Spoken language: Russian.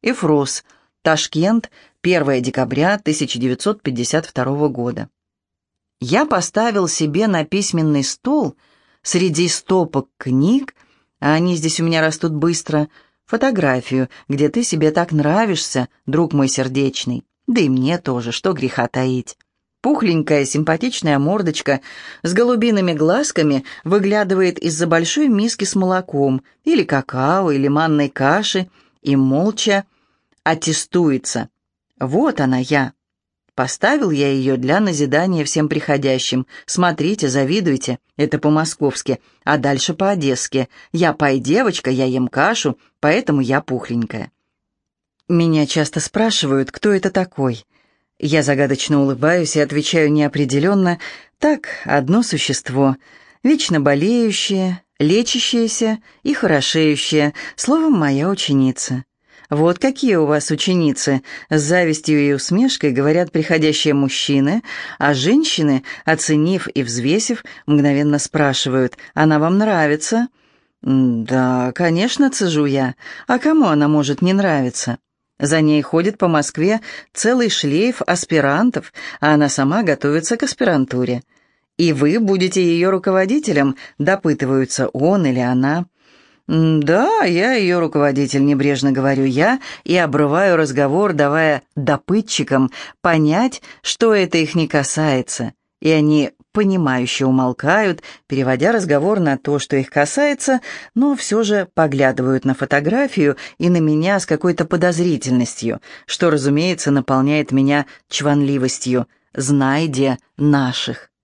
Эфрос, Ташкент, 1 декабря 1952 года. Я поставил себе на письменный стол среди стопок книг, а они здесь у меня растут быстро, фотографию, где ты себе так нравишься, друг мой сердечный. Да и мне тоже, что греха таить. Пухленькая, симпатичная мордочка с голубиными глазками выглядывает из-за большой миски с молоком или какао, или манной каши и молча аттестуется. Вот она я. Поставил я ее для назидания всем приходящим. Смотрите, завидуйте, это по-московски, а дальше по-одесски. Я пай-девочка, я ем кашу, поэтому я пухленькая. Меня часто спрашивают, кто это такой. Я загадочно улыбаюсь и отвечаю неопределенно. Так, одно существо, вечно болеющее, лечащееся и хорошеющее, словом, моя ученица. «Вот какие у вас ученицы!» — с завистью и усмешкой говорят приходящие мужчины, а женщины, оценив и взвесив, мгновенно спрашивают: «Она вам нравится?» «Да, конечно, цежу я. А кому она может не нравиться?» За ней ходит по Москве целый шлейф аспирантов, а она сама готовится к аспирантуре. «И вы будете ее руководителем?» — допытываются он или она. «Да, я ее руководитель», — небрежно говорю я и обрываю разговор, давая допытчикам понять, что это их не касается. И они понимающе умолкают, переводя разговор на то, что их касается, но все же поглядывают на фотографию и на меня с какой-то подозрительностью, что, разумеется, наполняет меня чванливостью. «Знай, де наших».